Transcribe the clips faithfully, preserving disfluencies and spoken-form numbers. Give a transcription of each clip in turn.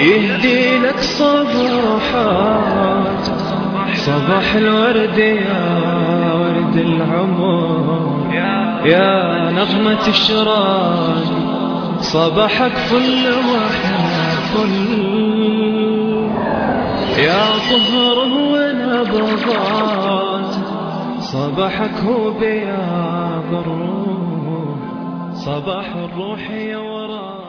يهدي لك صباحات صباح الورد يا ورد العمر، يا نغمة الشراق صباحك فل وحنا فل، يا طهره ونبضات صباحك هو بياض الروح، صباح الروح يا ورا.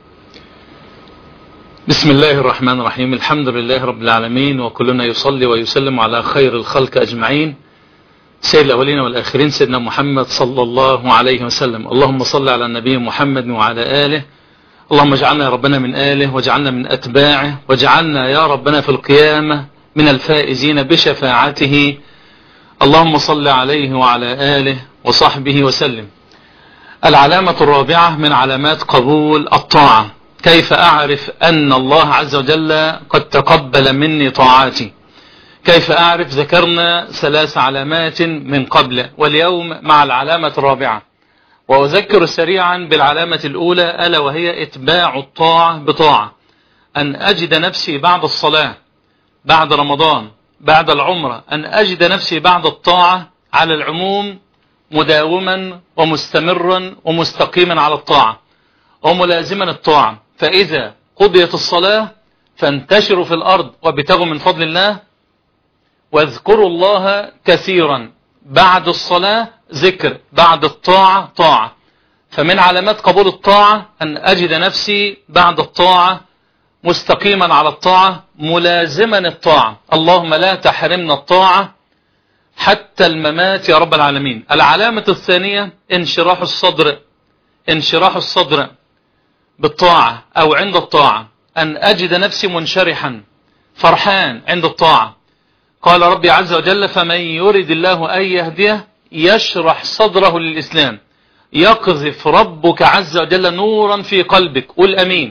بسم الله الرحمن الرحيم. الحمد لله رب العالمين، وكلنا يصلي ويسلم على خير الخلق أجمعين، سيد الأولين والآخرين، سيدنا محمد صلى الله عليه وسلم. اللهم صل على النبي محمد وعلى آله. اللهم اجعلنا يا ربنا من آله، واجعلنا من أتباعه، واجعلنا يا ربنا في القيامة من الفائزين بشفاعته. اللهم صل عليه وعلى آله وصحبه وسلم. العلامة الرابعة من علامات قبول الطاعة: كيف أعرف أن الله عز وجل قد تقبل مني طاعاتي؟ كيف أعرف؟ ذكرنا ثلاث علامات من قبل، واليوم مع العلامة الرابعة، وأذكر سريعا بالعلامة الأولى، ألا وهي إتباع الطاعة بطاعة. أن أجد نفسي بعد الصلاة، بعد رمضان، بعد العمرة، أن أجد نفسي بعد الطاعة على العموم مداوما ومستمرا ومستقيما على الطاعة وملازما الطاعة. فإذا قضيت الصلاة فانتشروا في الأرض وابتغوا من فضل الله، واذكروا الله كثيرا. بعد الصلاة ذكر، بعد الطاعة طاعة. فمن علامات قبول الطاعة أن أجد نفسي بعد الطاعة مستقيما على الطاعة ملازما الطاعة. اللهم لا تحرمنا الطاعة حتى الممات يا رب العالمين. العلامة الثانية انشراح الصدر، انشراح الصدر بالطاعة أو عند الطاعة، أن أجد نفسي منشرحا فرحان عند الطاعة. قال ربي عز وجل: فمن يرد الله أن يهديه يشرح صدره للإسلام، يقذف ربك عز وجل نورا في قلبك. قل أمين.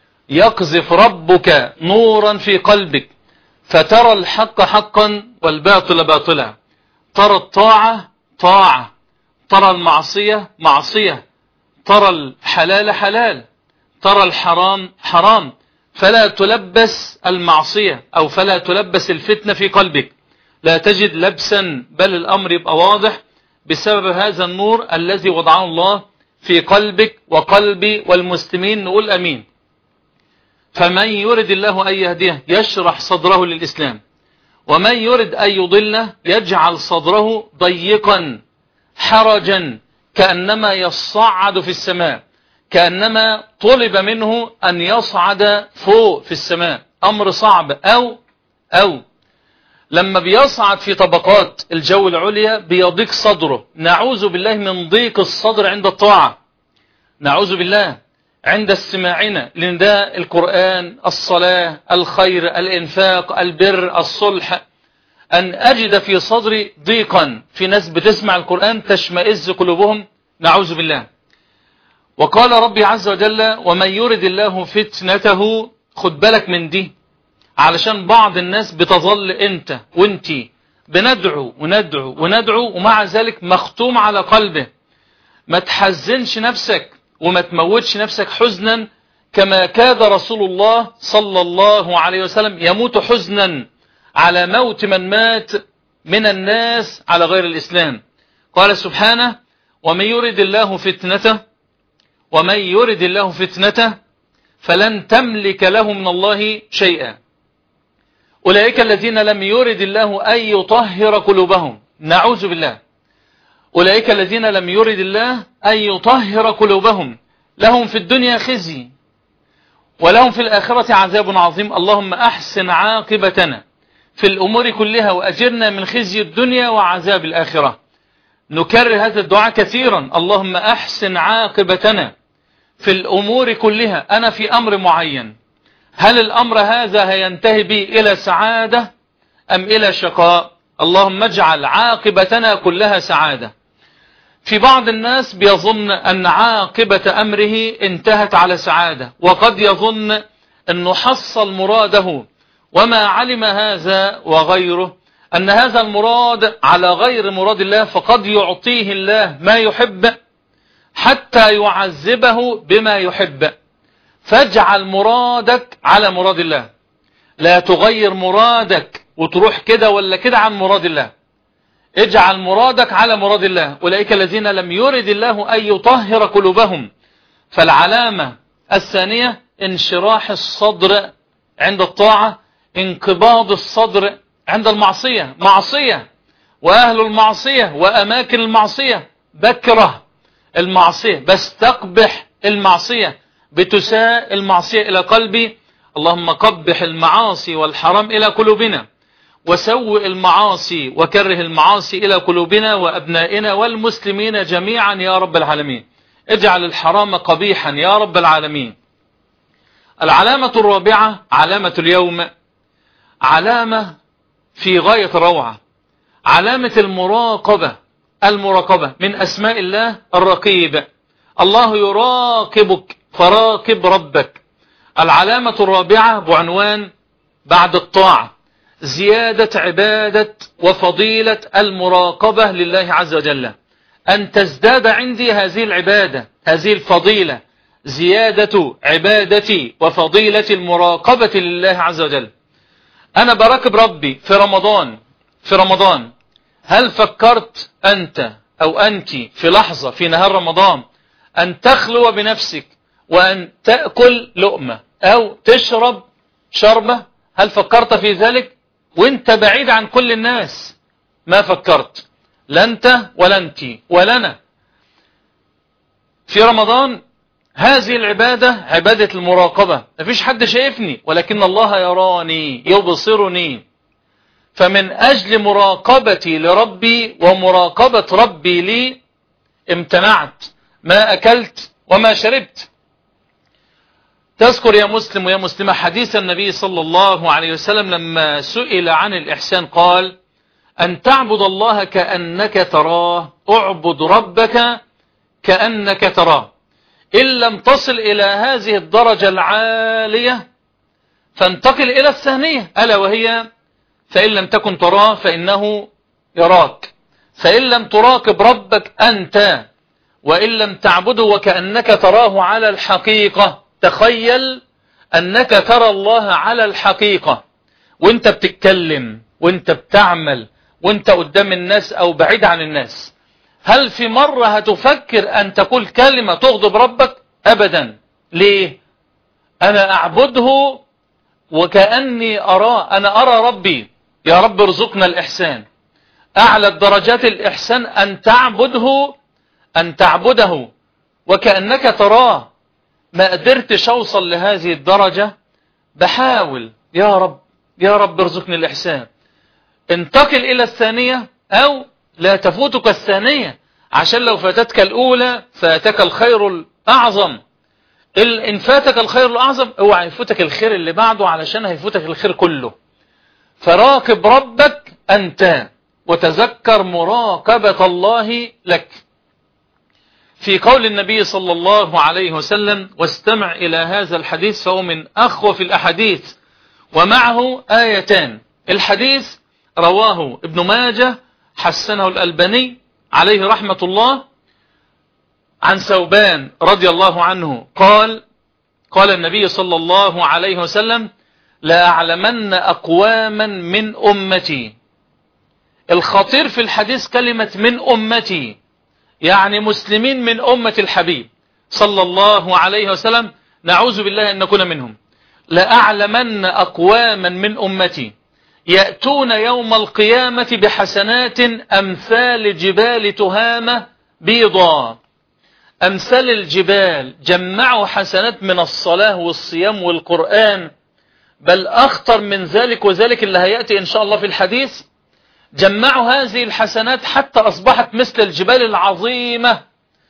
يقذف ربك نورا في قلبك فترى الحق حقا والباطل باطلا، ترى الطاعة طاعة، ترى المعصية معصية، ترى الحلال حلال، ترى الحرام حرام، فلا تلبس المعصية أو فلا تلبس الفتنة في قلبك، لا تجد لبسا، بل الأمر يبقى واضح بسبب هذا النور الذي وضعه الله في قلبك وقلبي والمسلمين. نقول أمين. فمن يرد الله أن يهديه يشرح صدره للإسلام، ومن يرد أن يضله يجعل صدره ضيقا حرجا كأنما يصعد في السماء، كأنما طلب منه أن يصعد فوق في السماء. أمر صعب. أو أو لما بيصعد في طبقات الجو العليا بيضيق صدره. نعوذ بالله من ضيق الصدر عند الطاعة، نعوذ بالله عند استماعنا لنداء القرآن، الصلاة، الخير، الإنفاق، البر، الصلح، أن أجد في صدري ضيقا. في ناس بتسمع القرآن تشمئز قلوبهم، نعوذ بالله. وقال ربي عز وجل: ومن يرد الله فتنته. خد بالك من دي، علشان بعض الناس بتظل انت وانتي بندعو وندعو وندعو ومع ذلك مختوم على قلبه. ما تحزنش نفسك وما تموتش نفسك حزنا كما كاد رسول الله صلى الله عليه وسلم يموت حزنا على موت من مات من الناس على غير الإسلام. قال سبحانه: ومن يرد الله فتنته ومن يرد الله فتنته فلن تملك له من الله شيئا. أولئك الذين لم يرد الله أن يطهر قلوبهم، نعوذ بالله. أولئك الذين لم يرد الله أن يطهر قلوبهم لهم في الدنيا خزي ولهم في الآخرة عذاب عظيم. اللهم أحسن عاقبتنا في الأمور كلها وأجرنا من خزي الدنيا وعذاب الآخرة. نكرر هذا الدعاء كثيرا: اللهم أحسن عاقبتنا في الأمور كلها. أنا في أمر معين، هل الأمر هذا هينتهي بي إلى سعادة أم إلى شقاء؟ اللهم اجعل عاقبتنا كلها سعادة. في بعض الناس بيظن أن عاقبة أمره انتهت على سعادة، وقد يظن أنه حصل مراده، وما علم هذا وغيره أن هذا المراد على غير مراد الله، فقد يعطيه الله ما يحب حتى يعذبه بما يحب. فاجعل مرادك على مراد الله، لا تغير مرادك وتروح كده ولا كده عن مراد الله. اجعل مرادك على مراد الله. أولئك الذين لم يرد الله أن يطهر قلوبهم. فالعلامة الثانية انشراح الصدر عند الطاعة، انقباض الصدر عند المعصية. معصية وأهل المعصية وأماكن المعصية، بكره المعصية، بستقبح المعصية، بتساء المعصية إلى قلبي. اللهم قبح المعاصي والحرام إلى قلوبنا، وسوء المعاصي وكره المعاصي إلى قلوبنا وأبنائنا والمسلمين جميعا يا رب العالمين. اجعل الحرام قبيحا يا رب العالمين. العلامة الرابعة علامة اليوم، علامة في غاية الروعة، علامة المراقبة. المراقبة من أسماء الله الرقيب. الله يراقبك فراقب ربك. العلامة الرابعة بعنوان بعد الطاعة زيادة عبادة وفضيلة المراقبة لله عز وجل، أن تزداد عندي هذه العبادة، هذه الفضيلة، زيادة عبادتي وفضيلة المراقبة لله عز وجل. أنا براقب ربي في رمضان. في رمضان هل فكرت أنت أو أنت في لحظة في نهار رمضان أن تخلو بنفسك وأن تأكل لقمة أو تشرب شربة؟ هل فكرت في ذلك وانت بعيد عن كل الناس؟ ما فكرت، لا انت ولا انت ولا انا. في رمضان هذه العبادة عبادة المراقبة. مفيش حد شايفني ولكن الله يراني يبصرني. فمن أجل مراقبتي لربي ومراقبة ربي لي امتنعت، ما أكلت وما شربت. تذكر يا مسلم ويا مسلمة حديث النبي صلى الله عليه وسلم لما سئل عن الإحسان قال: أن تعبد الله كأنك تراه، اعبد ربك كأنك تراه. إن لم تصل إلى هذه الدرجة العالية فانتقل إلى الثانية، ألا وهي فإن لم تكن تراه فإنه يراك. فإن لم تراقب ربك أنت وإن لم تعبده وكأنك تراه على الحقيقة. تخيل أنك ترى الله على الحقيقة وانت بتتكلم وانت بتعمل وانت قدام الناس أو بعيد عن الناس. هل في مرة هتفكر أن تقول كلمة تغضب ربك؟ أبدا. ليه؟ أنا أعبده وكأني أراه، أنا أرى ربي. يا رب ارزقنا الإحسان. أعلى الدرجات الإحسان أن تعبده أن تعبده وكأنك تراه. ما قدرتش أوصل لهذه الدرجة، بحاول يا رب يا رب ارزقني الإحسان. انتقل إلى الثانية أو لا تفوتك الثانية، عشان لو فاتتك الأولى فاتك الخير الأعظم. إن فاتك الخير الأعظم اوعى يفوتك الخير اللي بعده، علشان هيفوتك الخير كله. فراقب ربك أنت وتذكر مراقبة الله لك. في قول النبي صلى الله عليه وسلم: واستمع إلى هذا الحديث فهو من أخوف الأحاديث ومعه آيتان. الحديث رواه ابن ماجه، حسنه الألباني عليه رحمة الله، عن ثوبان رضي الله عنه قال: قال النبي صلى الله عليه وسلم: لا أعلمن أقواما من أمتي. الخطير في الحديث كلمة من أمتي، يعني مسلمين من أمة الحبيب صلى الله عليه وسلم، نعوذ بالله أن نكون منهم. لا أعلمن أقواما من أمتي يأتون يوم القيامة بحسنات أمثال جبال تهامة بيضاء. أمثال الجبال، جمعوا حسنات من الصلاة والصيام والقرآن، بل أخطر من ذلك وذلك اللي هيأتي إن شاء الله في الحديث. جمعوا هذه الحسنات حتى أصبحت مثل الجبال العظيمة،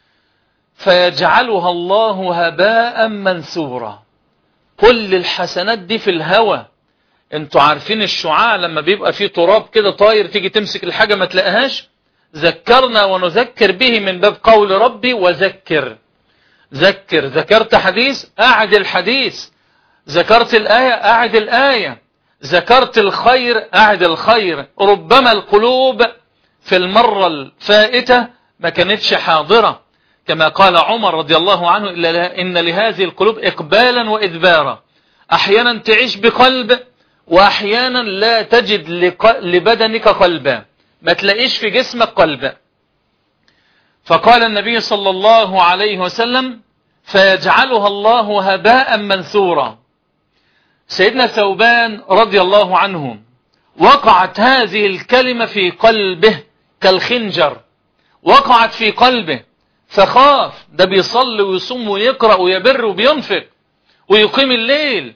فيجعلها الله هباء منثورا. كل الحسنات دي في الهوى. انتوا عارفين الشعاع لما بيبقى فيه تراب كده طاير، تيجي تمسك الحاجة ما تلاقيهاش. ذكرنا ونذكر به من باب قول ربي: وذكر. ذكر. ذكرت حديث أعد الحديث، ذكرت الآية أعد الآية، ذكرت الخير أعد الخير. ربما القلوب في المرة الفائتة ما كانتش حاضرة، كما قال عمر رضي الله عنه إن لهذه القلوب إقبالا وإدبارا، أحيانا تعيش بقلب وأحيانا لا تجد لبدنك قلبا، ما تلاقيش في جسمك قلب. فقال النبي صلى الله عليه وسلم فيجعلها الله هباء منثورا. سيدنا ثوبان رضي الله عنه وقعت هذه الكلمة في قلبه كالخنجر، وقعت في قلبه فخاف، ده بيصلي ويصوم ويقرأ ويبر وبينفق ويقيم الليل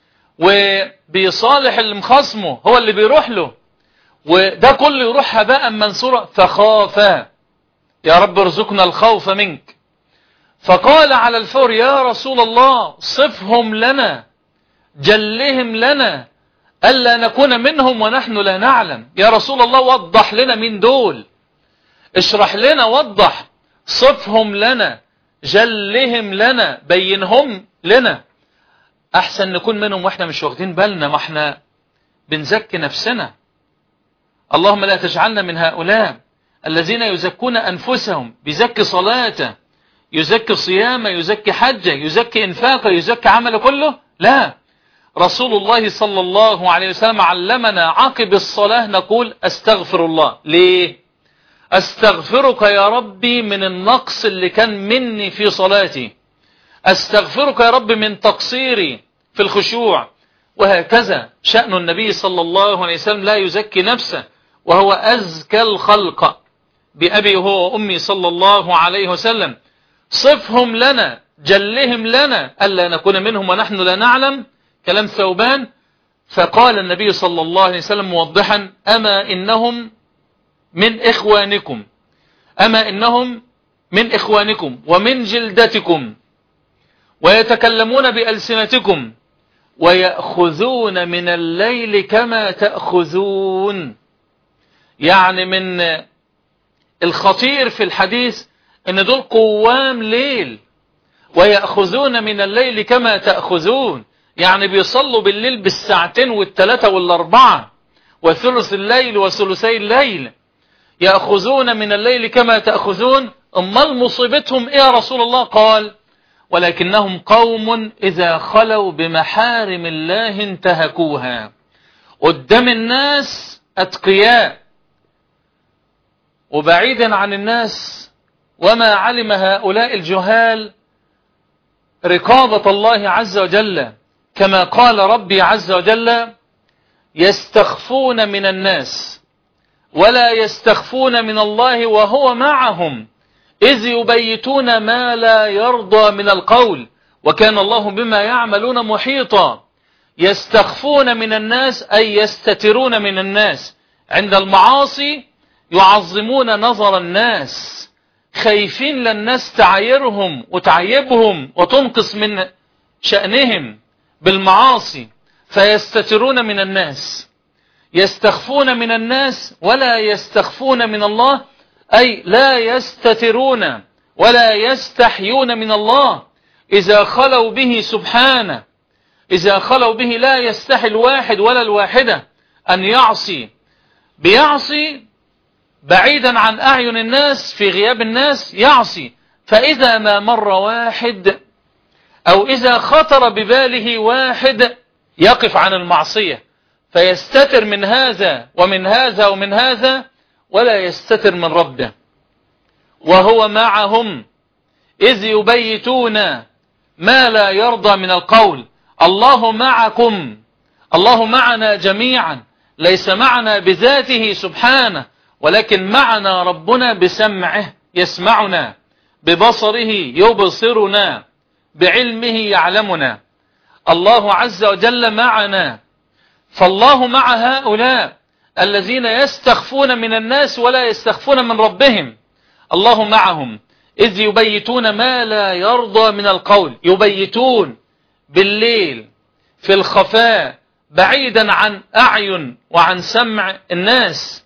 وبيصالح اللي مخصمه، هو اللي بيروح له، وده كله يروح هباء منثورا. فخاف، يا رب ارزقنا الخوف منك. فقال على الفور يا رسول الله صفهم لنا، جلهم لنا، ألا نكون منهم ونحن لا نعلم. يا رسول الله وضح لنا مين دول، اشرح لنا، وضح، صفهم لنا، جلهم لنا، بينهم لنا، أحسن نكون منهم وإحنا مش واخدين بالنا، ما احنا بنزكي نفسنا. اللهم لا تجعلنا من هؤلاء الذين يزكون أنفسهم، بيزكي صلاته، يزكي صيامه، يزكي حجه، يزكي إنفاقه، يزكي عمله كله. لا، رسول الله صلى الله عليه وسلم علمنا عقب الصلاة نقول أستغفر الله. ليه؟ أستغفرك يا ربي من النقص اللي كان مني في صلاتي، أستغفرك يا رب من تقصيري في الخشوع. وهكذا شأن النبي صلى الله عليه وسلم لا يزكي نفسه وهو أزكى الخلق، بأبي هو وأمي صلى الله عليه وسلم. صفهم لنا، جلهم لنا، ألا نكون منهم ونحن لا نعلم، كلام ثوبان. فقال النبي صلى الله عليه وسلم موضحا أما إنهم من إخوانكم، أما إنهم من إخوانكم ومن جلدتكم، ويتكلمون بألسنتكم، ويأخذون من الليل كما تأخذون. يعني من الخطير في الحديث ان دول قوام ليل، ويأخذون من الليل كما تأخذون، يعني بيصلوا بالليل بالساعتين والثلاثة والاربعة وثلث الليل وثلثي الليل. يأخذون من الليل كما تأخذون. أمال مصيبتهم إيه يا رسول الله؟ قال ولكنهم قوم إذا خلوا بمحارم الله انتهكوها. قدام الناس أتقياء وبعيدا عن الناس، وما علم هؤلاء الجهال رقابة الله عز وجل، كما قال ربي عز وجل يستخفون من الناس ولا يستخفون من الله وهو معهم إذ يبيتون ما لا يرضى من القول وكان الله بما يعملون محيطا. يستخفون من الناس أي يستترون من الناس، عند المعاصي يعظمون نظر الناس، خايفين للناس تعايرهم وتعيبهم وتنقص من شأنهم بالمعاصي، فيستترون من الناس. يستخفون من الناس ولا يستخفون من الله، أي لا يستترون ولا يستحيون من الله. إذا خلوا به سبحانه، إذا خلوا به لا يستحي الواحد ولا الواحدة أن يعصي، بيعصي بعيدا عن أعين الناس في غياب الناس يعصي. فإذا ما مر واحد أو إذا خطر بباله واحد يقف عن المعصية فيستتر من هذا ومن هذا ومن هذا ولا يستتر من ربه. وهو معهم إذ يبيتون ما لا يرضى من القول. الله معكم، الله معنا جميعا، ليس معنا بذاته سبحانه، ولكن معنا ربنا بسمعه يسمعنا، ببصره يبصرنا، بعلمه يعلمنا. الله عز وجل معنا. فالله مع هؤلاء الذين يستخفون من الناس ولا يستخفون من ربهم. الله معهم إذ يبيتون ما لا يرضى من القول. يبيتون بالليل في الخفاء بعيدا عن أعين وعن سمع الناس،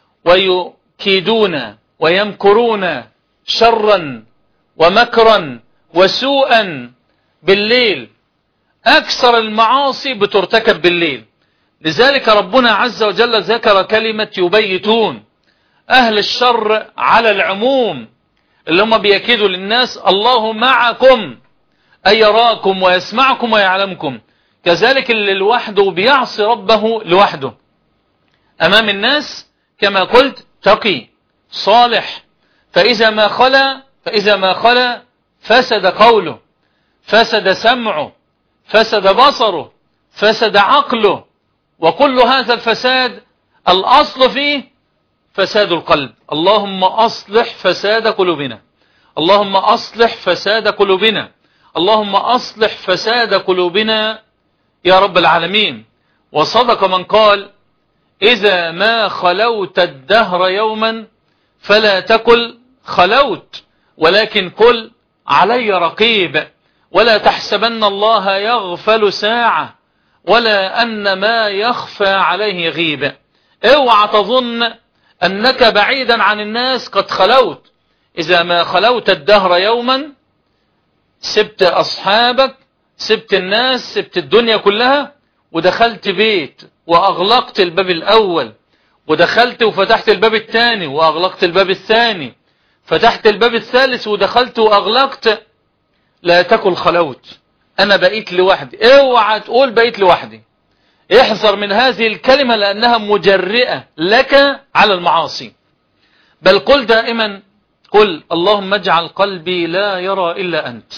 ويكيدون ويمكرون شرا ومكرا وسوءا بالليل. أكثر المعاصي بترتكب بالليل، لذلك ربنا عز وجل ذكر كلمة يبيتون. أهل الشر على العموم، اللي هم بيكيدوا للناس الله معكم، أي يراكم ويسمعكم ويعلمكم. كذلك اللي لوحده بيعصي ربه لوحده أمام الناس كما قلت تقي صالح، فإذا ما خلا فإذا ما خلا فسد قوله، فسد سمعه، فسد بصره، فسد عقله. وكل هذا الفساد الأصل فيه فساد القلب. اللهم أصلح فساد قلوبنا، اللهم أصلح فساد قلوبنا، اللهم أصلح فساد قلوبنا يا رب العالمين. وصدق من قال إذا ما خلوت الدهر يوما فلا تقل خلوت، ولكن قل علي رقيب، ولا تحسبن الله يغفل ساعة ولا أن ما يخفى عليه يغيب. اوعى تظن أنك بعيدا عن الناس قد خلوت. إذا ما خلوت الدهر يوما سبت أصحابك، سبت الناس، سبت الدنيا كلها، ودخلت بيت وأغلقت الباب الأول، ودخلت وفتحت الباب الثاني وأغلقت الباب الثاني، فتحت الباب الثالث ودخلت وأغلقت، لا تقل خلوت أنا بقيت لوحدي. اوعى تقول بقيت لوحدي. احذر من هذه الكلمة لأنها مجرئة لك على المعاصي. بل قل دائما قل اللهم اجعل قلبي لا يرى إلا أنت.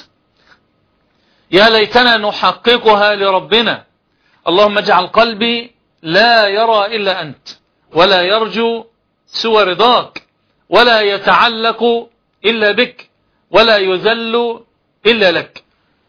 يا ليتنا نحققها لربنا. اللهم اجعل قلبي لا يرى إلا أنت، ولا يرجو سوى رضاك، ولا يتعلق إلا بك، ولا يذل إلا لك.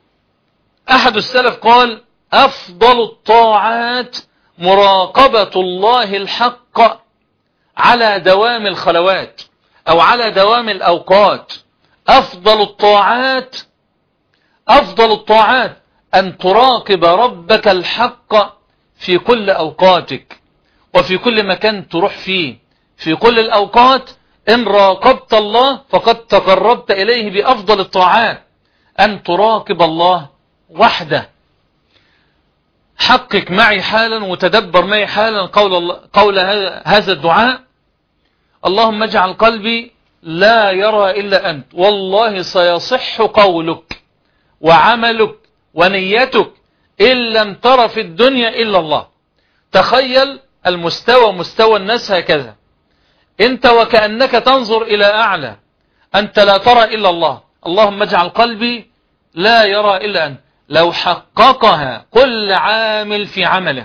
أحد السلف قال أفضل الطاعات مراقبة الله الحق على دوام الخلوات أو على دوام الأوقات. أفضل الطاعات أفضل الطاعات أن تراقب ربك الحق في كل أوقاتك وفي كل مكان تروح فيه. في كل الأوقات إن راقبت الله فقد تقربت إليه بأفضل الطاعات، أن تراقب الله وحده. حقق معي حالا وتدبر معي حالا قول, الله قول هذا الدعاء: اللهم اجعل قلبي لا يرى إلا أنت. والله سيصح قولك وعملك ونيتك إن لم تر في الدنيا إلا الله. تخيل المستوى مستوى الناس هكذا، أنت وكأنك تنظر إلى أعلى، أنت لا ترى إلا الله. اللهم اجعل قلبي لا يرى إلا أنت. لو حققها كل عامل في عمله،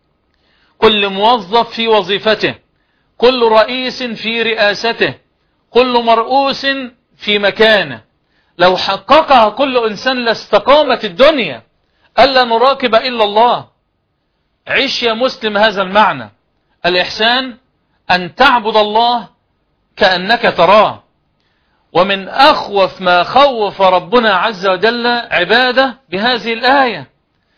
كل موظف في وظيفته، كل رئيس في رئاسته، كل مرؤوس في مكانه، لو حققها كل إنسان لاستقامت الدنيا. ألا نراقب إلا الله. عيش يا مسلم هذا المعنى. الإحسان أن تعبد الله كأنك تراه. ومن أخوف ما خوف ربنا عز وجل عباده بهذه الآية: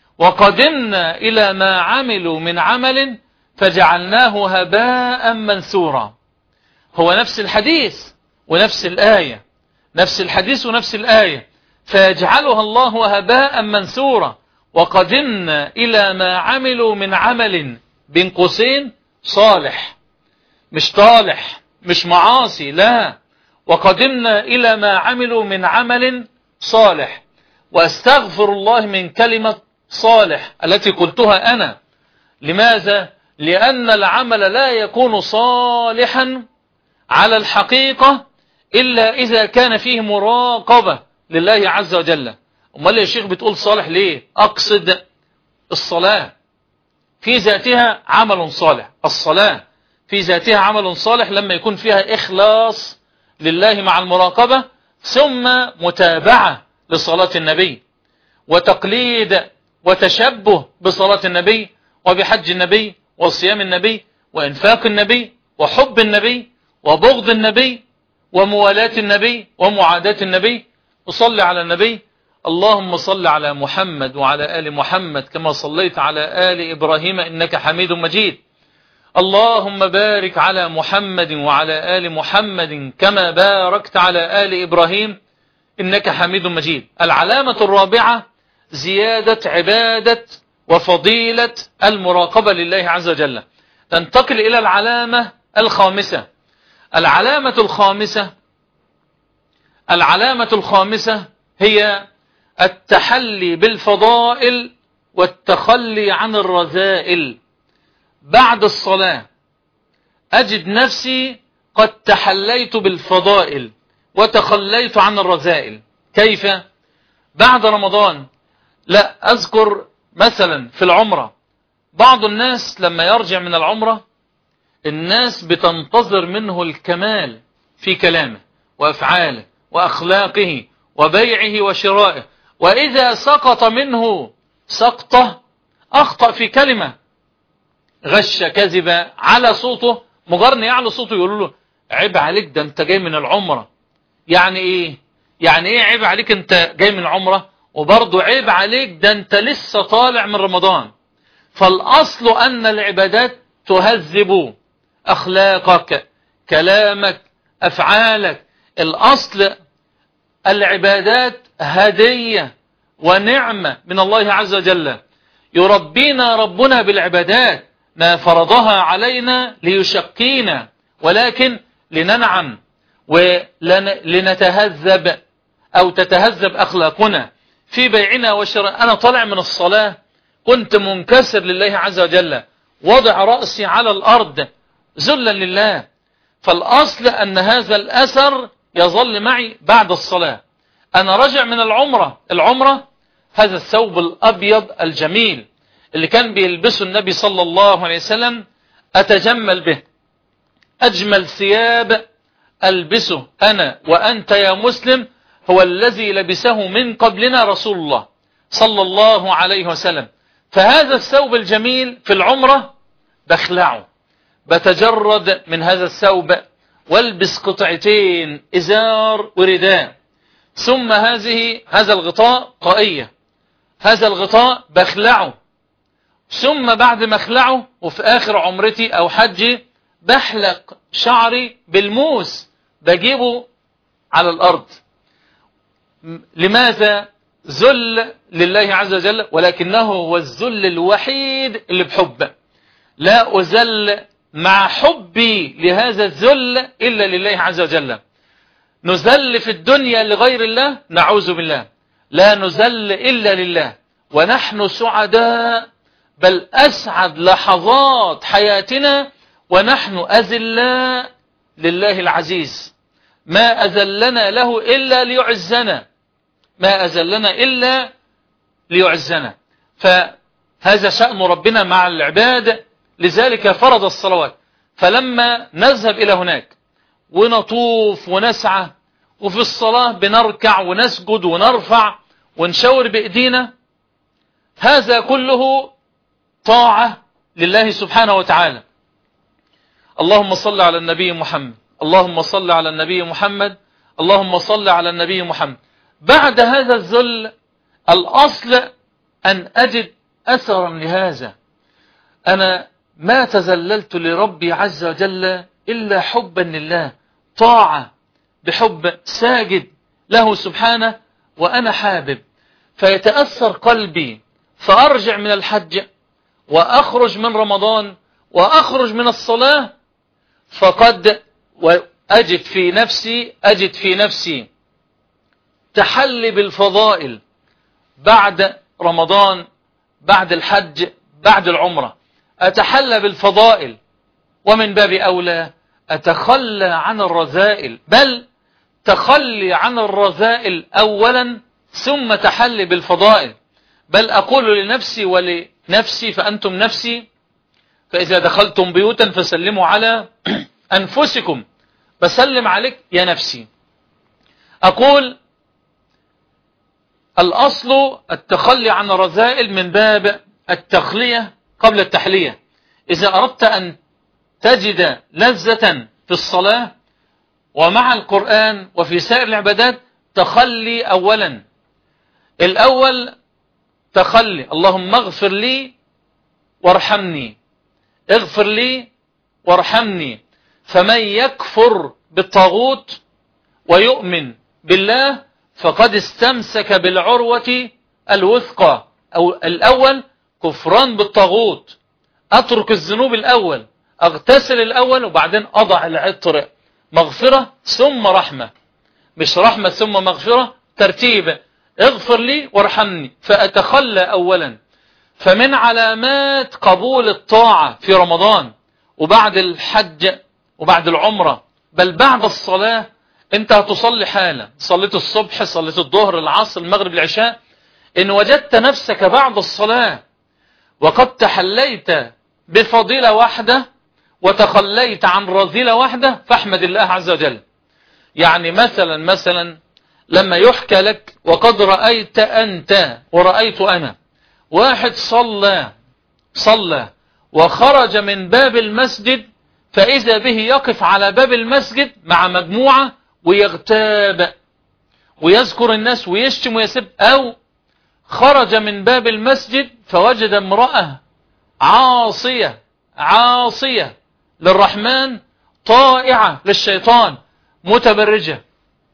وقدمنا إلى ما عملوا من عمل فجعلناه هباء منثورا. هو نفس الحديث ونفس الآية، نفس الحديث ونفس الآية، فيجعلها الله هباء منثورا. وقدمنا إلى ما عملوا من عمل بين قوسين صالح، مش طالح، مش معاصي، لا، وقدمنا إلى ما عملوا من عمل صالح. وأستغفر الله من كلمة صالح التي قلتها أنا. لماذا؟ لأن العمل لا يكون صالحا على الحقيقة إلا إذا كان فيه مراقبة لله عز وجل. أمال يا شيخ بتقول صالح ليه؟ أقصد الصلاة في ذاتها عمل صالح. الصلاة في ذاتها عمل صالح لما يكون فيها إخلاص لله مع المراقبة، ثم متابعة لصلاة النبي، وتقليد وتشبه بصلاة النبي وبحج النبي وصيام النبي وإنفاق النبي وحب النبي وبغض النبي وموالاة النبي ومعاداة النبي. وصل على النبي. اللهم صل على محمد وعلى آل محمد كما صليت على آل إبراهيم إنك حميد مجيد. اللهم بارك على محمد وعلى آل محمد كما باركت على آل إبراهيم إنك حميد مجيد. العلامة الرابعة زيادة عبادة وفضيلة المراقبة لله عز وجل. ننتقل إلى العلامة الخامسة. العلامة الخامسة العلامة الخامسة هي التحلي بالفضائل والتخلي عن الرذائل. بعد الصلاة أجد نفسي قد تحليت بالفضائل وتخليت عن الرذائل. كيف؟ بعد رمضان، لا أذكر مثلا في العمرة، بعض الناس لما يرجع من العمرة الناس بتنتظر منه الكمال في كلامه وأفعاله وأخلاقه وبيعه وشرائه، وإذا سقط منه سقطة، أخطأ في كلمة، غش، كذب، على صوته، مجرد يعلو صوته يقولوا له عيب عليك، ده انت جاي من العمرة. يعني ايه؟ يعني ايه عيب عليك انت جاي من العمرة؟ وبرضه عيب عليك ده انت لسه طالع من رمضان. فالأصل أن العبادات تهذب أخلاقك، كلامك، أفعالك. الأصل العبادات هدية ونعمة من الله عز وجل، يربينا ربنا بالعبادات، ما فرضها علينا ليشقينا، ولكن لننعم ولنتهذب أو تتهذب أخلاقنا في بيعنا وشراء. أنا طالع من الصلاة كنت منكسر لله عز وجل، وضع رأسي على الأرض ذلا لله. فالأصل أن هذا الأثر يظل معي بعد الصلاة. أنا رجع من العمرة، العمرة هذا الثوب الأبيض الجميل اللي كان بيلبسه النبي صلى الله عليه وسلم، أتجمل به، أجمل ثياب ألبسه أنا وأنت يا مسلم هو الذي لبسه من قبلنا رسول الله صلى الله عليه وسلم. فهذا الثوب الجميل في العمرة بخلعه، بتجرد من هذا الثوب والبس قطعتين إزار ورداء، ثم هذه هذا الغطاء طاقية، هذا الغطاء بخلعه، ثم بعد ما اخلعه وفي آخر عمرتي أو حجي بحلق شعري بالموس، بجيبه على الأرض. لماذا؟ ذل لله عز وجل، ولكنه هو الذل الوحيد اللي بحبه. لا أذل مع حبي لهذا الذل إلا لله عز وجل. نذل في الدنيا لغير الله، نعوذ بالله، لا نذل إلا لله، ونحن سعداء، بل أسعد لحظات حياتنا ونحن أذلاء لله العزيز. ما أذلنا له إلا ليعزنا، ما أذلنا إلا ليعزنا. فهذا شأن ربنا مع العباد، لذلك فرض الصلوات. فلما نذهب إلى هناك ونطوف ونسعى، وفي الصلاة بنركع ونسجد ونرفع ونشاور بإيدينا، هذا كله طاعة لله سبحانه وتعالى. اللهم صل على النبي محمد، اللهم صل على النبي محمد، اللهم صل على النبي محمد. بعد هذا الذل الأصل أن أجد أثرا لهذا. أنا ما تذللت لربي عز وجل إلا حبا لله، طاعة بحب، ساجد له سبحانه وأنا حابب، فيتأثر قلبي، فأرجع من الحج وأخرج من رمضان وأخرج من الصلاة، فقد أجد في نفسي أجد في نفسي تحلي بالفضائل بعد رمضان، بعد الحج، بعد العمرة، أتحلى بالفضائل، ومن باب أولى أتخلى عن الرذائل، بل تخلي عن الرذائل أولا ثم تحلي بالفضائل. بل أقول لنفسي ولنفسي فأنتم نفسي، فإذا دخلتم بيوتا فسلموا على أنفسكم، بسلم عليك يا نفسي. أقول الأصل التخلي عن الرذائل من باب التخلية قبل التحلية. إذا أردت أن تجد لذة في الصلاة ومع القرآن وفي سائر العبادات، تخلي أولا. الأول تخلي، اللهم اغفر لي وارحمني، اغفر لي وارحمني. فمن يكفر بالطاغوت ويؤمن بالله فقد استمسك بالعروة الوثقى. أو الأول كفران بالطاغوت، أترك الذنوب الأول، أغتسل الأول، وبعدين أضع العطر، مغفرة ثم رحمة. مش رحمة ثم مغفرة، ترتيب اغفر لي وارحمني فأتخلى أولا. فمن علامات قبول الطاعة في رمضان وبعد الحج وبعد العمرة بل بعد الصلاة، انت هتصلي حالا، صليت الصبح، صليت الظهر، العصر، المغرب، العشاء، ان وجدت نفسك بعد الصلاة وقد تحليت بفضيلة واحدة وتخليت عن رذيلة واحدة، فاحمد الله عز وجل. يعني مثلا مثلا لما يحكى لك وقد رأيت أنت ورأيت أنا واحد صلى صلى وخرج من باب المسجد فإذا به يقف على باب المسجد مع مجموعة ويغتاب ويذكر الناس ويشتم ويسب، أو خرج من باب المسجد فوجد امرأة عاصية عاصية للرحمن طائعة للشيطان متبرجة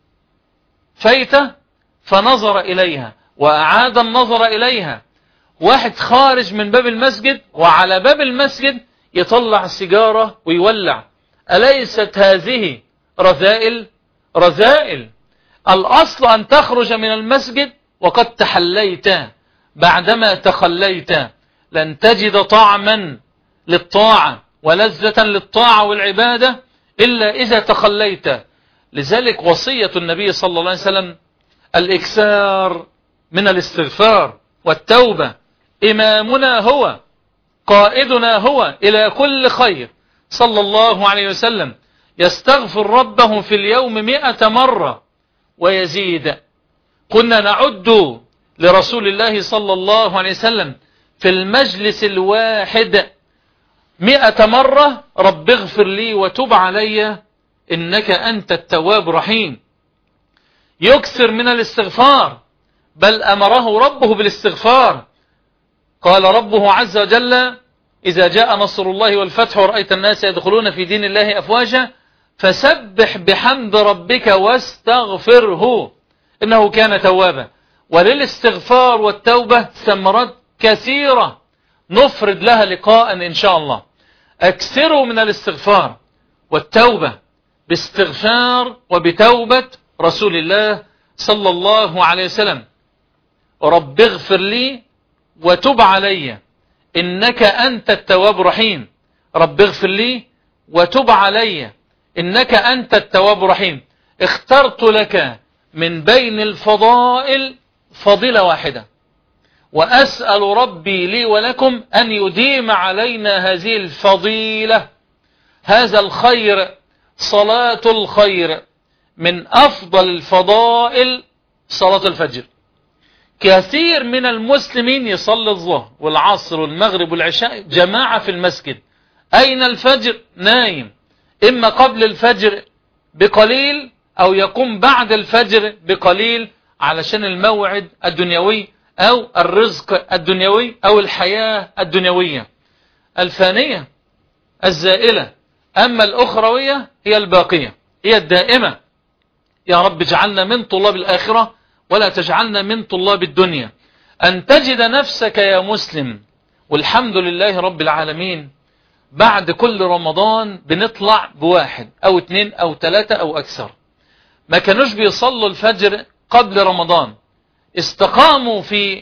فايتة فنظر إليها وأعاد النظر إليها. واحد خارج من باب المسجد وعلى باب المسجد يطلع سيجارة ويولع، أليست هذه رذائل؟ رذائل. الأصل أن تخرج من المسجد وقد تحليت، بعدما تخليت لن تجد طعما للطاعة ولذة للطاعة والعبادة إلا إذا تخليت. لذلك وصية النبي صلى الله عليه وسلم الإكثار من الاستغفار والتوبة، إمامنا هو، قائدنا هو إلى كل خير صلى الله عليه وسلم، يستغفر ربه في اليوم مئة مرة ويزيد. كنا نعد لرسول الله صلى الله عليه وسلم في المجلس الواحد مئة مرة رب اغفر لي وتب علي إنك أنت التواب الرحيم. يكثر من الاستغفار، بل أمره ربه بالاستغفار. قال ربه عز وجل إذا جاء نصر الله والفتح ورأيت الناس يدخلون في دين الله أفواجا فسبح بحمد ربك واستغفره إنه كان توابا. وللاستغفار والتوبة ثمرات كثيرة نفرد لها لقاء إن شاء الله. أكثروا من الاستغفار والتوبة باستغفار وبتوبة رسول الله صلى الله عليه وسلم. رب اغفر لي وتب علي إنك أنت التواب الرحيم. رب اغفر لي وتب علي إنك أنت التواب الرحيم. اخترت لك من بين الفضائل فضيلة واحدة، وأسأل ربي لي ولكم أن يديم علينا هذه الفضيلة، هذا الخير، صلاة الخير. من أفضل الفضائل صلاة الفجر. كثير من المسلمين يصلي الظهر والعصر والمغرب والعشاء جماعة في المسجد، أين الفجر؟ نايم، إما قبل الفجر بقليل أو يقوم بعد الفجر بقليل علشان الموعد الدنيوي أو الرزق الدنيوي أو الحياة الدنيوية الفانية الزائلة. أما الأخروية هي الباقية، هي الدائمة. يا رب اجعلنا من طلاب الآخرة ولا تجعلنا من طلاب الدنيا. أن تجد نفسك يا مسلم، والحمد لله رب العالمين، بعد كل رمضان بنطلع بواحد أو اتنين أو تلاتة أو أكثر ما كانوش بيصلوا الفجر قبل رمضان، استقاموا في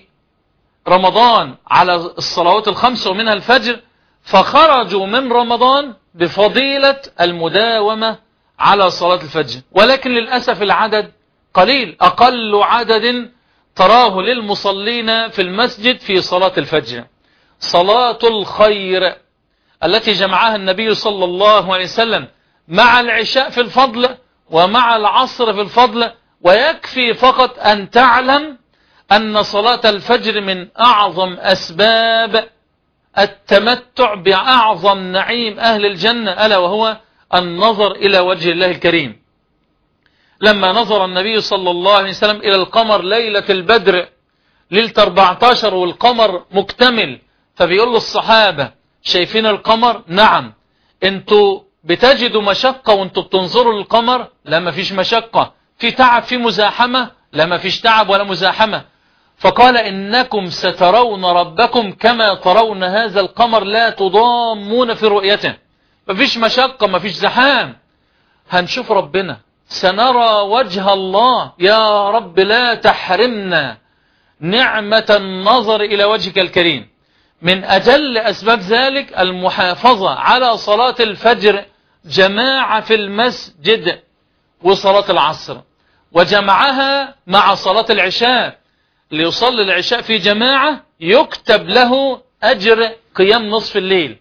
رمضان على الصلوات الخمس ومنها الفجر، فخرجوا من رمضان بفضيلة المداومة على صلاة الفجر. ولكن للأسف العدد قليل، أقل عدد تراه للمصلين في المسجد في صلاة الفجر. صلاة الخير التي جمعها النبي صلى الله عليه وسلم مع العشاء في الفضل ومع العصر في الفضل. ويكفي فقط أن تعلم أن صلاة الفجر من أعظم أسباب التمتع بأعظم نعيم أهل الجنة، ألا وهو النظر إلى وجه الله الكريم. لما نظر النبي صلى الله عليه وسلم إلى القمر ليلة البدر، ليلة أربعة عشر والقمر مكتمل، فبيقول له الصحابة شايفين القمر؟ نعم. انتوا بتجدوا مشقة وانتوا بتنظروا للقمر؟ لا، ما فيش مشقة. في تعب، في مزاحمة؟ لا، ما فيش تعب ولا مزاحمة. فقال إنكم سترون ربكم كما ترون هذا القمر لا تضامون في رؤيته. ما فيش مشقة، ما فيش زحام، هنشوف ربنا سنرى وجه الله، يا رب لا تحرمنا نعمة النظر إلى وجهك الكريم. من أجل أسباب ذلك المحافظة على صلاة الفجر جماعة في المسجد وصلاة العصر، وجمعها مع صلاة العشاء. ليصلي العشاء في جماعة يكتب له أجر قيام نصف الليل.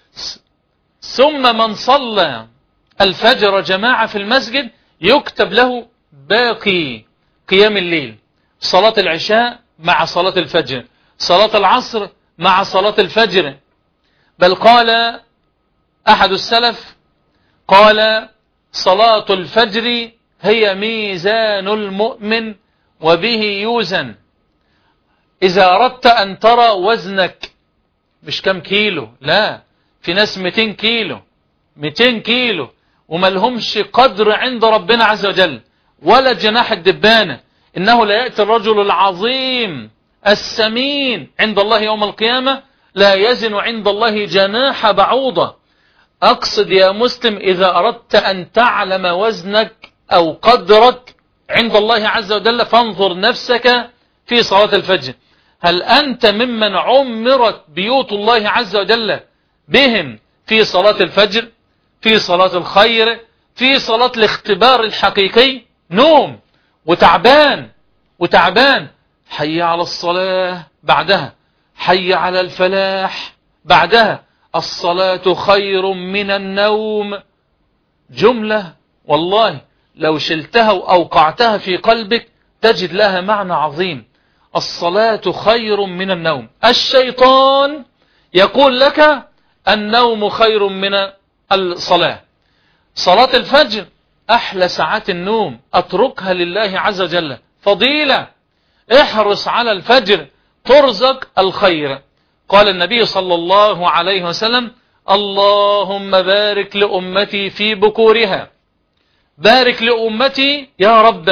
ثم من صلى الفجر جماعة في المسجد يكتب له باقي قيام الليل، صلاة العشاء مع صلاة الفجر، صلاة العصر مع صلاة الفجر. بل قال أحد السلف، قال صلاة الفجر هي ميزان المؤمن وبه يوزن. إذا أردت أن ترى وزنك، مش كم كيلو، لا، في ناس مئتين كيلو مئتين كيلو وملهمش قدر عند ربنا عز وجل ولا جناح الدبانة. إنه لا يأتي الرجل العظيم السمين عند الله يوم القيامة لا يزن عند الله جناح بعوضة. أقصد يا مسلم، إذا أردت أن تعلم وزنك أو قدرك عند الله عز وجل فانظر نفسك في صلاة الفجر. هل أنت ممن عمرت بيوت الله عز وجل بهم في صلاة الفجر، في صلاة الخير، في صلاة الاختبار الحقيقي؟ نوم وتعبان وتعبان، حي على الصلاة، بعدها حي على الفلاح، بعدها الصلاة خير من النوم. جملة والله لو شلتها وأوقعتها في قلبك تجد لها معنى عظيم. الصلاة خير من النوم. الشيطان يقول لك النوم خير من الصلاة. صلاة الفجر أحلى ساعات النوم، أتركها لله عز وجل، فضيلة. احرص على الفجر ترزق الخير. قال النبي صلى الله عليه وسلم: اللهم بارك لأمتي في بكورها. بارك لأمتي يا رب،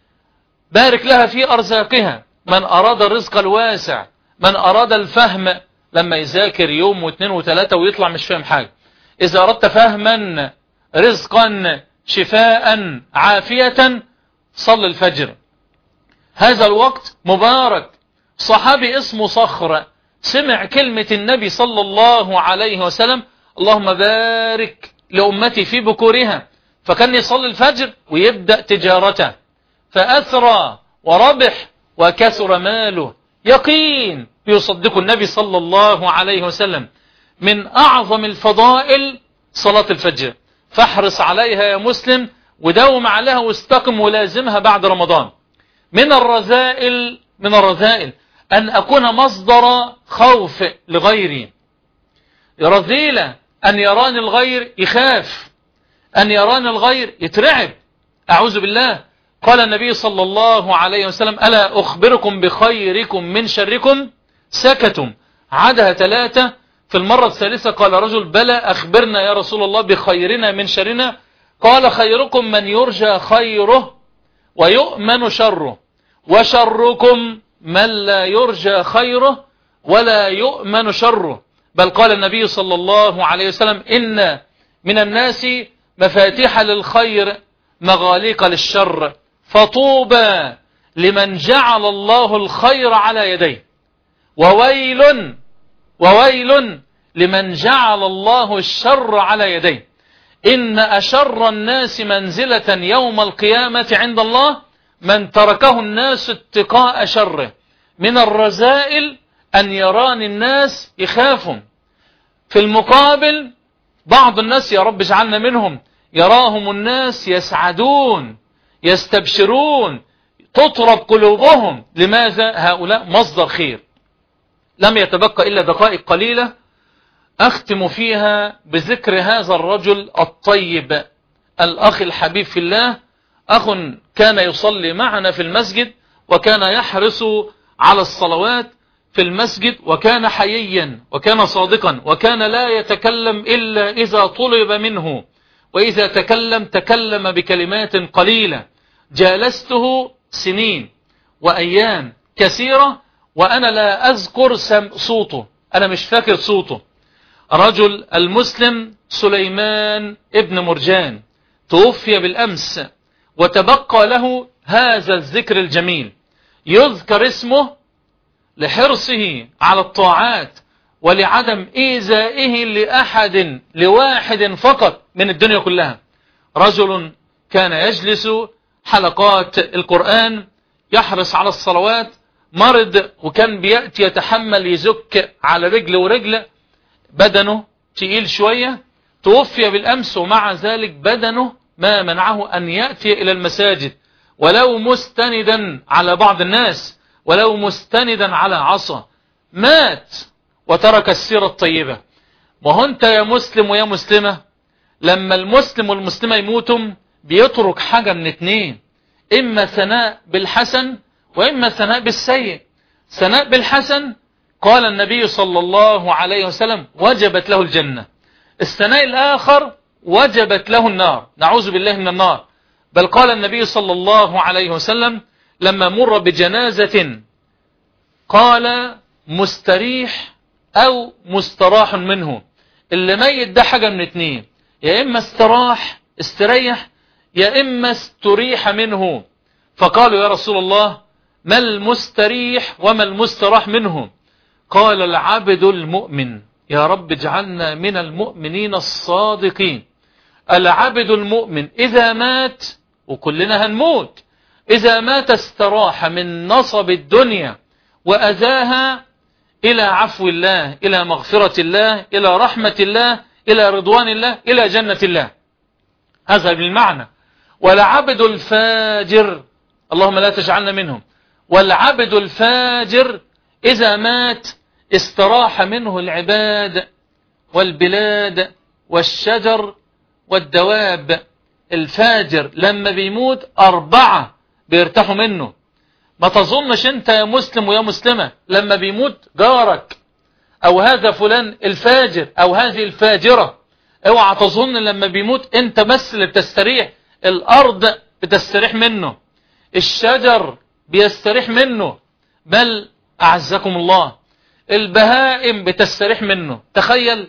بارك لها في أرزاقها. من أراد الرزق الواسع، من أراد الفهم، لما يذاكر يوم واثنين وثلاثة ويطلع مش فاهم حاجة. إذا أردت فهما، رزقا، شفاء، عافية، صل الفجر. هذا الوقت مبارك. صحابي اسمه صخر سمع كلمة النبي صلى الله عليه وسلم: اللهم بارك لأمتي في بكورها، فكان يصلي الفجر ويبدأ تجارته، فأثرى وربح وكثر ماله. يقين يصدق النبي صلى الله عليه وسلم. من أعظم الفضائل صلاة الفجر، فاحرص عليها يا مسلم وداوم عليها واستقم ولازمها بعد رمضان. من الرذائل من الرذائل أن أكون مصدر خوف لغيري. رذيلة أن يراني الغير يخاف، أن يراني الغير يترعب، أعوذ بالله. قال النبي صلى الله عليه وسلم: ألا أخبركم بخيركم من شركم؟ سكتم، عادها ثلاثة. في المرة الثالثة قال رجل: بلى أخبرنا يا رسول الله بخيرنا من شرنا. قال: خيركم من يرجى خيره ويؤمن شره، وشركم من لا يرجى خيره ولا يؤمن شره. بل قال النبي صلى الله عليه وسلم: إن من الناس مفاتيح للخير مغاليق للشر، فطوبى لمن جعل الله الخير على يديه، وويل وويل لمن جعل الله الشر على يديه. إن أشر الناس منزلة يوم القيامة عند الله من تركه الناس اتقاء شره. من الرذائل أن يراني الناس يخافوا. في المقابل بعض الناس، يا رب اجعلنا منهم، يراهم الناس يسعدون يستبشرون تطرب قلوبهم. لماذا؟ هؤلاء مصدر خير. لم يتبقى إلا دقائق قليلة أختم فيها بذكر هذا الرجل الطيب، الأخ الحبيب في الله. أخ كان يصلي معنا في المسجد، وكان يحرص على الصلوات في المسجد، وكان حييا وكان صادقا، وكان لا يتكلم إلا إذا طلب منه، وإذا تكلم تكلم بكلمات قليلة. جالسته سنين وأيام كثيرة وأنا لا أذكر صوته، أنا مش فاكر صوته. رجل المسلم سليمان ابن مرجان توفي بالأمس، وتبقى له هذا الذكر الجميل، يذكر اسمه لحرصه على الطاعات ولعدم إيذائه لأحد لواحد فقط من الدنيا كلها. رجل كان يجلس حلقات القرآن يحرص على الصلوات، مرض وكان بيأتي يتحمل يزك على رجل ورجل، بدنه تقيل شوية، توفي بالأمس، ومع ذلك بدنه ما منعه أن يأتي إلى المساجد ولو مستندا على بعض الناس، ولو مستندا على عصا، مات وترك السيرة الطيبة. وهو انت يا مسلم ويا مسلمة، لما المسلم والمسلمة يموتم بيترك حاجة من اتنين، إما ثناء بالحسن وإما ثناء بالسيء. ثناء بالحسن قال النبي صلى الله عليه وسلم وجبت له الجنة، الثناء الآخر وجبت له النار، نعوذ بالله من النار. بل قال النبي صلى الله عليه وسلم لما مر بجنازة قال مستريح أو مستراح منه. اللي ميت ده حاجة من اتنين، يا إما استراح استريح، يا إما استريح منه. فقالوا يا رسول الله ما المستريح وما المستراح منه؟ قال العبد المؤمن. يا رب اجعلنا من المؤمنين الصادقين. العبد المؤمن إذا مات، وكلنا هنموت، إذا مات استراح من نصب الدنيا وأذاها إلى عفو الله، إلى مغفرة الله، إلى رحمة الله، إلى رضوان الله، إلى جنة الله. هذا بالمعنى. والعبد الفاجر، اللهم لا تجعلنا منهم، والعبد الفاجر إذا مات استراح منه العباد والبلاد والشجر والدواب. الفاجر لما بيموت أربعة بيرتاحوا منه. ما تظنش انت يا مسلم ويا مسلمة لما بيموت جارك او هذا فلان الفاجر او هذه الفاجرة، اوعى تظن لما بيموت انت بس اللي بتستريح، الارض بتستريح منه، الشجر بيستريح منه، بل اعزكم الله البهائم بتستريح منه. تخيل،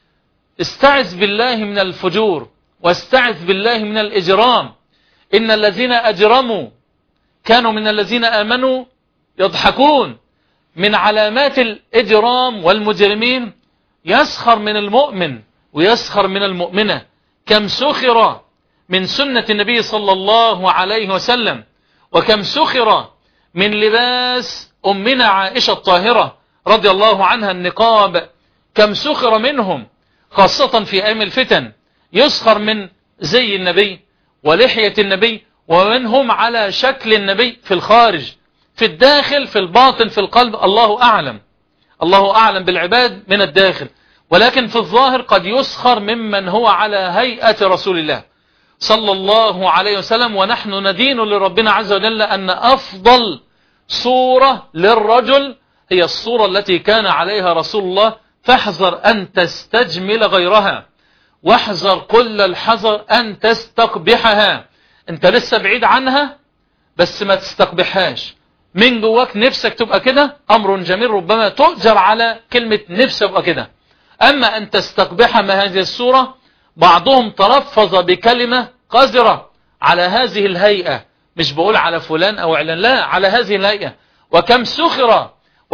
استعذ بالله من الفجور واستعذ بالله من الإجرام. إن الذين أجرموا كانوا من الذين آمنوا يضحكون. من علامات الإجرام والمجرمين يسخر من المؤمن ويسخر من المؤمنة. كم سخر من سنة النبي صلى الله عليه وسلم، وكم سخر من لباس أمنا عائشة الطاهرة رضي الله عنها النقاب، كم سخر منهم خاصة في أيام الفتن. يسخر من زي النبي ولحية النبي، ومنهم على شكل النبي في الخارج، في الداخل، في الباطن، في القلب، الله أعلم، الله أعلم بالعباد من الداخل. ولكن في الظاهر قد يسخر ممن هو على هيئة رسول الله صلى الله عليه وسلم. ونحن ندين لربنا عز وجل أن أفضل صورة للرجل هي الصورة التي كان عليها رسول الله، فاحذر أن تستجمل غيرها، واحذر كل الحذر أن تستقبحها. انت لسه بعيد عنها بس ما تستقبحهاش، من جواك نفسك تبقى كده، أمر جميل، ربما تؤجر على كلمة نفسك تبقى كده. أما أن تستقبحها ما هذه الصورة، بعضهم تلفظ بكلمة قذرة على هذه الهيئة، مش بقول على فلان أو علان، لا، على هذه الهيئة. وكم سخر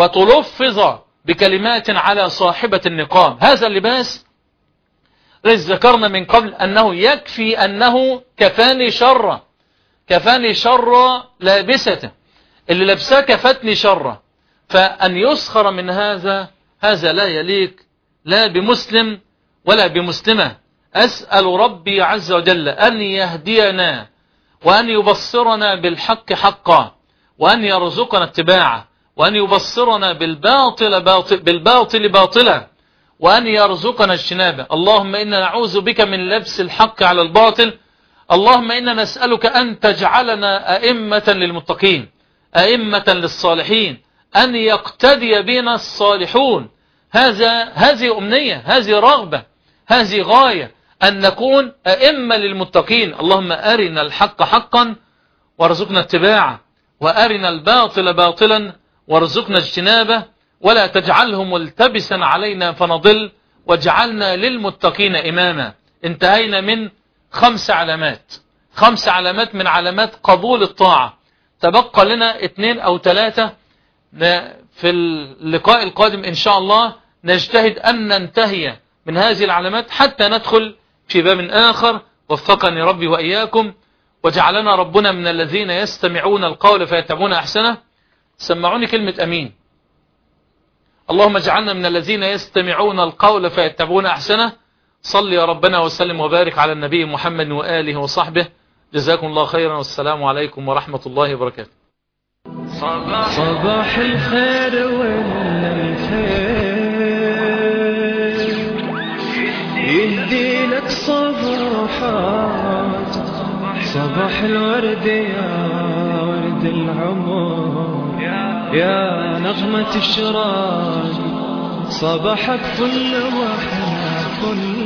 وتلفظ بكلمات على صاحبة النقاب. هذا اللباس لذ ذكرنا من قبل أنه يكفي أنه كفاني شر، كفاني شر لابسته، اللي لبساه كفتني شر. فأن يسخر من هذا، هذا لا يليق لا بمسلم ولا بمسلمة. أسأل ربي عز وجل أن يهدينا وأن يبصرنا بالحق حقا، وأن يرزقنا اتباعه، وأن يبصرنا بالباطل باطل بالباطل باطلا، وأن يرزقنا اجتنابه. اللهم إنا نعوذ بك من لبس الحق على الباطل. اللهم إنا نسألك أن تجعلنا أئمة للمتقين، أئمة للصالحين، أن يقتدي بنا الصالحون. هذا هذه أمنية، هذه رغبة، هذه غاية، أن نكون أئمة للمتقين. اللهم أرنا الحق حقا وارزقنا اتباعه، وأرنا الباطل باطلا وارزقنا اجتنابه، ولا تجعله ملتبسا علينا فنضل، واجعلنا للمتقين إماما. انتهينا من خمس علامات، خمس علامات من علامات قبول الطاعة. تبقى لنا اثنين أو ثلاثة في اللقاء القادم إن شاء الله، نجتهد أن ننتهي من هذه العلامات حتى ندخل في باب آخر. وفقني ربي وإياكم، وجعلنا ربنا من الذين يستمعون القول فيتبعون أحسنه. سمعوني كلمة أمين. اللهم اجعلنا من الذين يستمعون القول فيتبعون أحسنه. صل يا ربنا وسلم وبارك على النبي محمد وآله وصحبه. جزاكم الله خيرا، والسلام عليكم ورحمة الله وبركاته. صباح الخير ولا الخير يهدي لك صباحات، صباح الورد يا ورد العمر، يا نغمة الشراق، صباحك فل وحنا فل،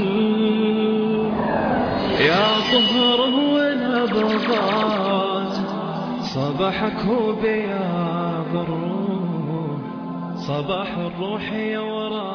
يا طهره ونبضات، صباحك هو بياض الروح، صباح الروح يا ورا